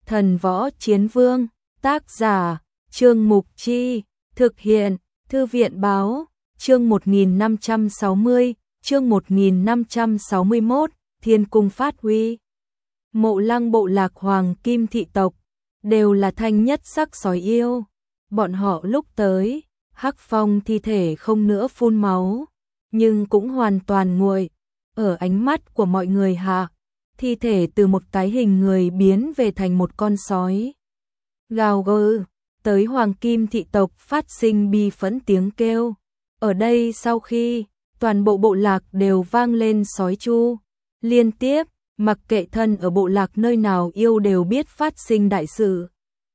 Thần Võ Chiến Vương, tác giả, Trương Mục Chi, thực hiện, Thư viện Báo, chương 1560, chương 1561, Thiên Cung phát huy. Mộ Lăng bộ lạc Hoàng Kim thị tộc, đều là thanh nhất sắc sói yêu. Bọn họ lúc tới, Hắc Phong thi thể không nữa phun máu, nhưng cũng hoàn toàn nguội. Ở ánh mắt của mọi người hạ, thi thể từ một cái hình người biến về thành một con sói. Gào gừ, tới Hoàng Kim thị tộc phát sinh bi phẫn tiếng kêu. Ở đây sau khi, toàn bộ bộ lạc đều vang lên sói chu. Liên tiếp, mặc kệ thân ở bộ lạc nơi nào yêu đều biết phát sinh đại sự.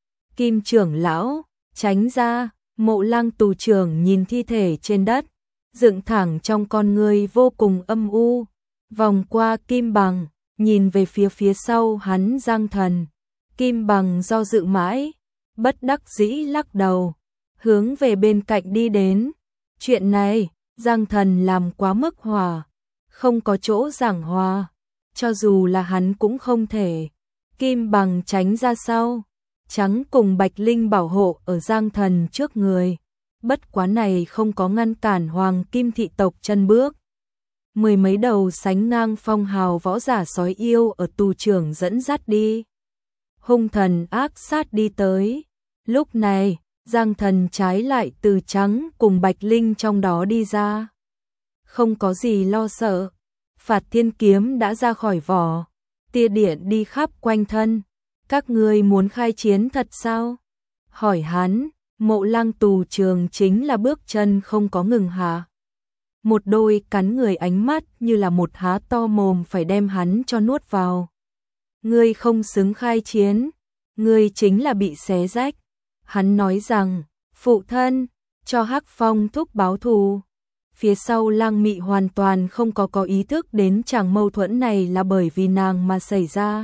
Kim trưởng lão, tránh ra, Mộ Lăng tù trưởng nhìn thi thể trên đất, dựng thẳng trong con người vô cùng âm u, vòng qua Kim Bằng, nhìn về phía sau hắn Giang Thần. Kim Bằng do dự mãi, bất đắc dĩ lắc đầu, hướng về bên cạnh đi đến. Chuyện này, Giang Thần làm quá mức hòa, không có chỗ giảng hòa, cho dù là hắn cũng không thể. Kim Bằng tránh ra sau, trắng cùng Bạch Linh bảo hộ ở Giang Thần trước người. Bất quá này không có ngăn cản Hoàng Kim thị tộc chân bước. Mười mấy đầu sánh ngang phong hào võ giả sói yêu ở tù trưởng dẫn dắt đi. Hung thần ác sát đi tới. Lúc này, Giang Thần trái lại từ trắng cùng Bạch Linh trong đó đi ra. Không có gì lo sợ. Phạt Thiên kiếm đã ra khỏi vỏ. Tia điện đi khắp quanh thân. Các ngươi muốn khai chiến thật sao? Hỏi hắn, Mộ Lăng tù trường chính là bước chân không có ngừng hạ. Một đôi cắn người ánh mắt như là một há to mồm phải đem hắn cho nuốt vào. Ngươi không xứng khai chiến, ngươi chính là bị xé rách. Hắn nói rằng, phụ thân, cho Hắc Phong thúc báo thù. Phía sau Lăng Mị hoàn toàn không có ý thức đến chàng mâu thuẫn này là bởi vì nàng mà xảy ra.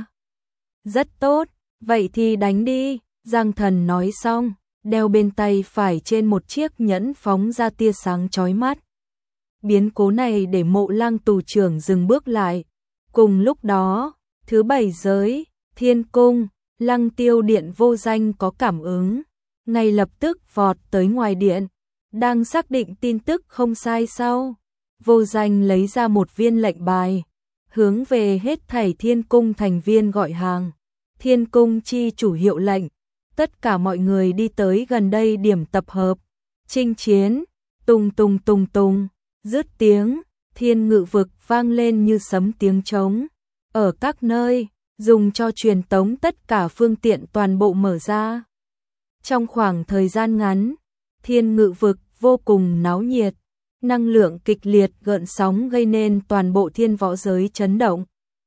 Rất tốt, vậy thì đánh đi, Giang Thần nói xong, đeo bên tay phải trên một chiếc nhẫn phóng ra tia sáng chói mắt. Biến cố này để Mộ Lăng tù trưởng dừng bước lại. Cùng lúc đó, thứ bảy giới, Thiên Cung, Lăng Tiêu Điện Vô Danh có cảm ứng, ngay lập tức vọt tới ngoài điện, đang xác định tin tức không sai sau. Vô Danh lấy ra một viên lệnh bài, hướng về hết thảy Thiên Cung thành viên gọi hàng. Thiên Cung chi chủ hiệu lệnh, tất cả mọi người đi tới gần đây điểm tập hợp. Chinh chiến, tùng tùng tùng tùng, dứt tiếng, thiên ngự vực vang lên như sấm tiếng trống. Ở các nơi, dùng cho truyền tống tất cả phương tiện toàn bộ mở ra. Trong khoảng thời gian ngắn, thiên ngự vực vô cùng náo nhiệt, năng lượng kịch liệt gợn sóng gây nên toàn bộ thiên võ giới chấn động.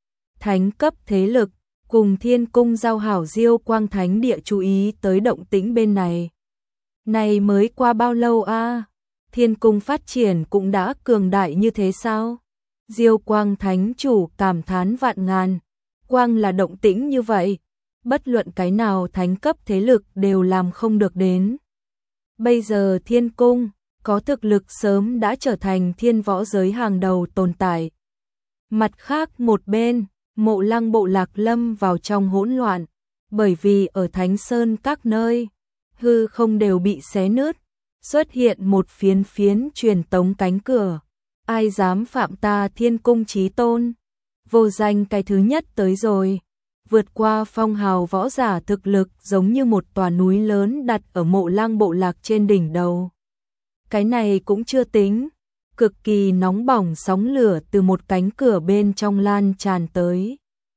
Thánh cấp thế lực, cùng Thiên Cung giao hảo Diêu Quang Thánh địa chú ý tới động tĩnh bên này. Này mới qua bao lâu a? Thiên Cung phát triển cũng đã cường đại như thế sao? Diêu Quang Thánh chủ cảm thán vạn ngàn. Quang là động tĩnh như vậy, bất luận cái nào thánh cấp thế lực đều làm không được đến. Bây giờ Thiên Cung có thực lực sớm đã trở thành thiên võ giới hàng đầu tồn tại. Mặt khác một bên, Mộ Lăng bộ lạc lâm vào trong hỗn loạn, bởi vì ở Thánh Sơn các nơi, hư không đều bị xé nứt, xuất hiện một phiến phiến truyền tống cánh cửa. Ai dám phạm ta Thiên Cung chí tôn? Vô Danh cái thứ nhất tới rồi, vượt qua phong hào võ giả thực lực giống như một tòa núi lớn đặt ở Mộ Lăng bộ lạc trên đỉnh đầu. Cái này cũng chưa tính, cực kỳ nóng bỏng sóng lửa từ một cánh cửa bên trong lan tràn tới.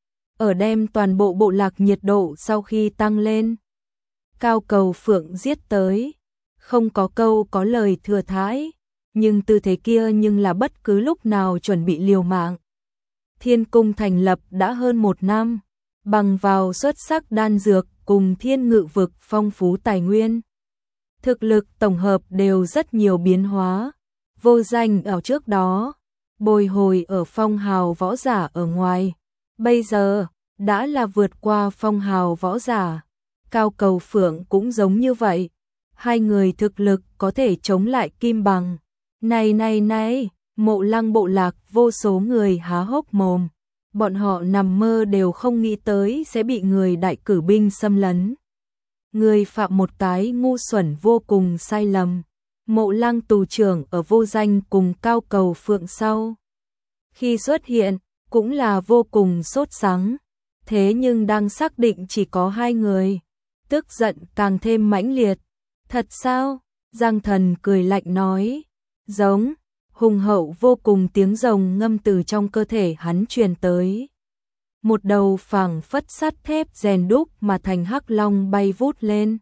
Ở đem toàn bộ bộ lạc nhiệt độ sau khi tăng lên. Cao Cầu Phượng giết tới, không có câu có lời thừa thãi, nhưng tư thế kia nhưng là bất cứ lúc nào chuẩn bị liều mạng. Thiên Cung thành lập đã hơn 1 năm, bằng vào xuất sắc đan dược cùng thiên ngự vực phong phú tài nguyên. Thực lực tổng hợp đều rất nhiều biến hóa. Vô Danh ở trước đó, bồi hồi ở phong hào võ giả ở ngoài. Bây giờ, đã là vượt qua phong hào võ giả. Cao Cầu Phượng cũng giống như vậy. Hai người thực lực có thể chống lại Kim Bằng. Này, Mộ Lăng bộ lạc vô số người há hốc mồm. bọn họ nằm mơ đều không nghĩ tới sẽ bị người đại cử binh xâm lấn. Người phạm một cái ngu xuẩn vô cùng sai lầm. Mộ Lăng tù trưởng ở vô danh cùng Cao Cầu Phượng sau. Khi xuất hiện, cũng là vô cùng sốt sắng. Thế nhưng đang xác định chỉ có 2 người. Tức giận càng thêm mãnh liệt. Thật sao? Giang Thần cười lạnh nói. Giống, hùng hậu vô cùng tiếng rồng ngâm từ trong cơ thể hắn truyền tới. Một đầu phảng phất sắt thép rèn đúc mà thành hắc long bay vút lên.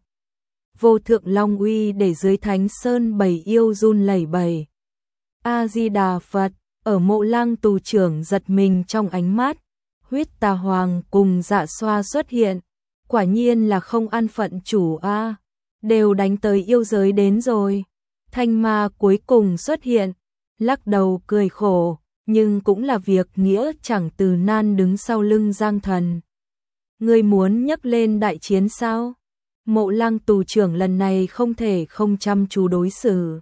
Vô thượng long uy để dưới Thánh Sơn bầy yêu run lẩy bẩy. A Di Đà Phật, ở Mộ Lăng tù trưởng giật mình trong ánh mắt. Huyết Tà Hoàng cùng Dạ Xoa xuất hiện, quả nhiên là không an phận chủ a, đều đánh tới yêu giới đến rồi. Thanh Ma cuối cùng xuất hiện, lắc đầu cười khổ, nhưng cũng là việc nghĩa chẳng từ nan đứng sau lưng Giang Thần. Ngươi muốn nhấc lên đại chiến sao? Mộ Lăng tù trưởng lần này không thể không chăm chú đối xử.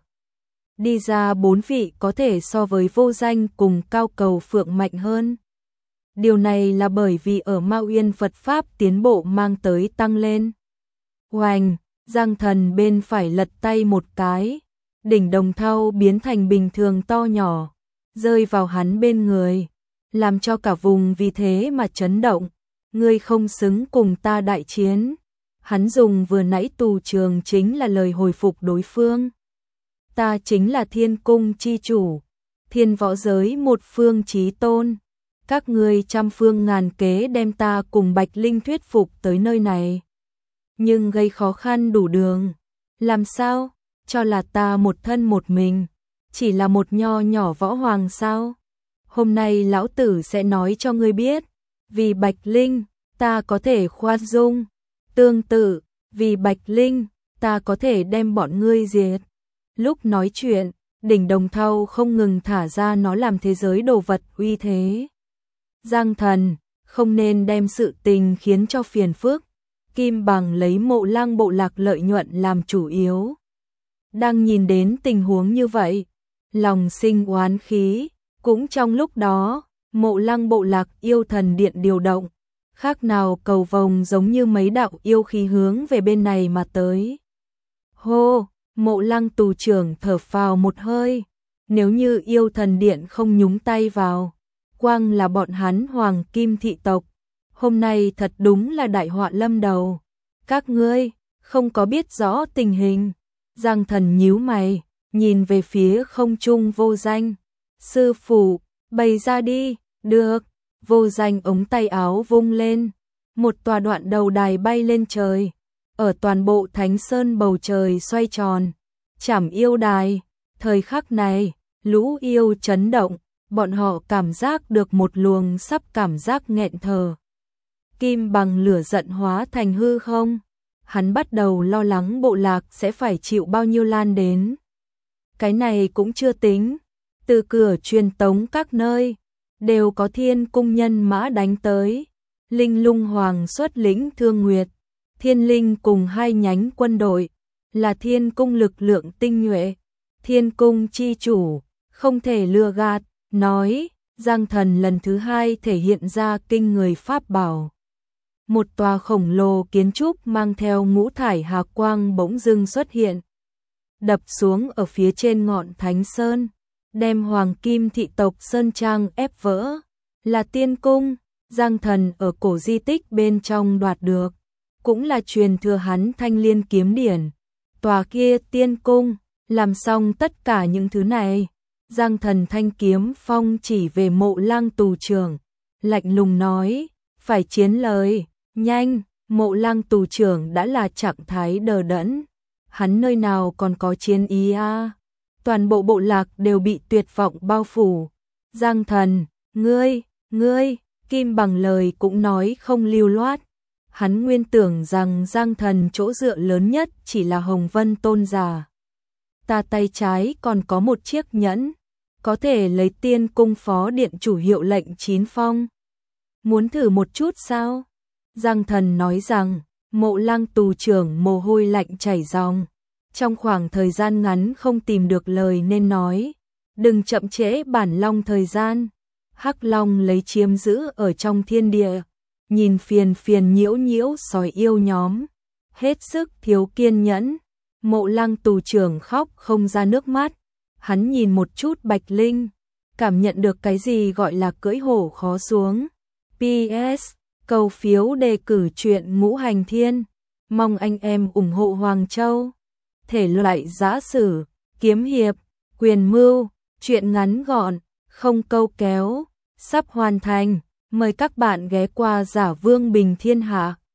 Đi ra 4 vị có thể so với vô danh cùng Cao Cầu Phượng mạnh hơn. Điều này là bởi vì ở Ma Uyên Phật Pháp tiến bộ mang tới tăng lên. Oành, Giang Thần bên phải lật tay một cái, đỉnh đồng thau biến thành bình thường to nhỏ, rơi vào hắn bên người, làm cho cả vùng vì thế mà chấn động. Ngươi không xứng cùng ta đại chiến. Hắn dùng vừa nãy tù trường chính là lời hồi phục đối phương. Ta chính là Thiên Cung chi chủ, thiên võ giới một phương chí tôn. Các ngươi trăm phương ngàn kế đem ta cùng Bạch Linh thuyết phục tới nơi này. Nhưng gây khó khăn đủ đường. Làm sao? Cho là ta một thân một mình. Chỉ là một nho nhỏ võ hoàng sao? Hôm nay lão tử sẽ nói cho ngươi biết. Vì Bạch Linh, ta có thể khoan dung. Tương tự, vì Bạch Linh, ta có thể đem bọn ngươi diệt. Lúc nói chuyện, đỉnh đồng thau không ngừng thả ra nó làm thế giới đồ vật uy thế. Giang Thần, không nên đem sự tình khiến cho phiền phức. Kim Bằng lấy Mộ Lăng bộ lạc lợi nhuận làm chủ yếu. Đang nhìn đến tình huống như vậy, lòng sinh oán khí. Cũng trong lúc đó, Mộ Lăng bộ lạc yêu thần điện điều động. Khác nào cầu vồng giống như mấy đạo yêu khí hướng về bên này mà tới. Hô, Mộ Lăng tù trưởng thở phào một hơi. Nếu như yêu thần điện không nhúng tay vào, quang là bọn hắn Hoàng Kim thị tộc, hôm nay thật đúng là đại họa lâm đầu. Các ngươi không có biết rõ tình hình. Giang Thần nhíu mày, nhìn về phía không trung vô danh. Sư phụ, bày ra đi. Được. Vô danh ống tay áo vung lên, một tòa đoạn đầu đài bay lên trời, ở toàn bộ Thánh Sơn bầu trời xoay tròn, chảm yêu đài. Thời khắc này, lũ yêu chấn động, bọn họ cảm giác được một luồng sắp cảm giác nghẹn thở. Kim Bằng lửa giận hóa thành hư không, hắn bắt đầu lo lắng bộ lạc sẽ phải chịu bao nhiêu lan đến. Cái này cũng chưa tính, từ cửa truyền tống các nơi đều có Thiên Cung nhân mã đánh tới. Linh Lung Hoàng xuất lĩnh Thương Nguyệt, Thiên Linh cùng 2 nhánh quân đội, là Thiên Cung lực lượng tinh nhuệ. Thiên Cung chi chủ, không thể lừa gạt, nói. Giang Thần lần thứ 2 thể hiện ra kinh người pháp bảo. Một tòa khổng lồ kiến trúc mang theo ngũ thải hà quang bỗng dưng xuất hiện, đập xuống ở phía trên ngọn Thánh Sơn, đem Hoàng Kim thị tộc Sơn Trang ép vỡ. Là Tiên Cung, Giang Thần ở cổ di tích bên trong đoạt được, cũng là truyền thừa hắn Thanh Liên kiếm điển. Tòa kia Tiên Cung, làm xong tất cả những thứ này, Giang Thần thanh kiếm phong chỉ về Mộ Lăng tù trưởng, lạnh lùng nói, phải chiến lời, nhanh. Mộ Lăng tù trưởng đã là trạng thái đờ đẫn, hắn nơi nào còn có chiến ý a? Toàn bộ bộ lạc đều bị tuyệt vọng bao phủ. Giang Thần, ngươi, Kim Bằng lời cũng nói không lưu loát. Hắn nguyên tưởng rằng Giang Thần chỗ dựa lớn nhất chỉ là Hồng Vân Tôn giả. Ta tay trái còn có một chiếc nhẫn, có thể lấy Tiên Cung phó điện chủ hiệu lệnh 9 phong. Muốn thử một chút sao? Giang Thần nói rằng. Mộ Lăng tù trưởng mồ hôi lạnh chảy ròng. Trong khoảng thời gian ngắn không tìm được lời nên nói. Đừng chậm trễ bản long thời gian. Hắc Long lấy chiếm giữ ở trong thiên địa, nhìn phiền phiền nhiễu nhiễu sói yêu nhóm, hết sức thiếu kiên nhẫn. Mộ Lăng tù trưởng khóc không ra nước mắt, hắn nhìn một chút Bạch Linh, cảm nhận được cái gì gọi là cưỡi hổ khó xuống. PS, cầu phiếu đề cử truyện Ngũ Hành Thiên, mong anh em ủng hộ Hoàng Châu. Thể loại giã sử, kiếm hiệp, quyền mưu, truyện ngắn gọn, không câu kéo, sắp hoàn thành. Mời các bạn ghé qua Giả Vương Bình Thiên Hạ.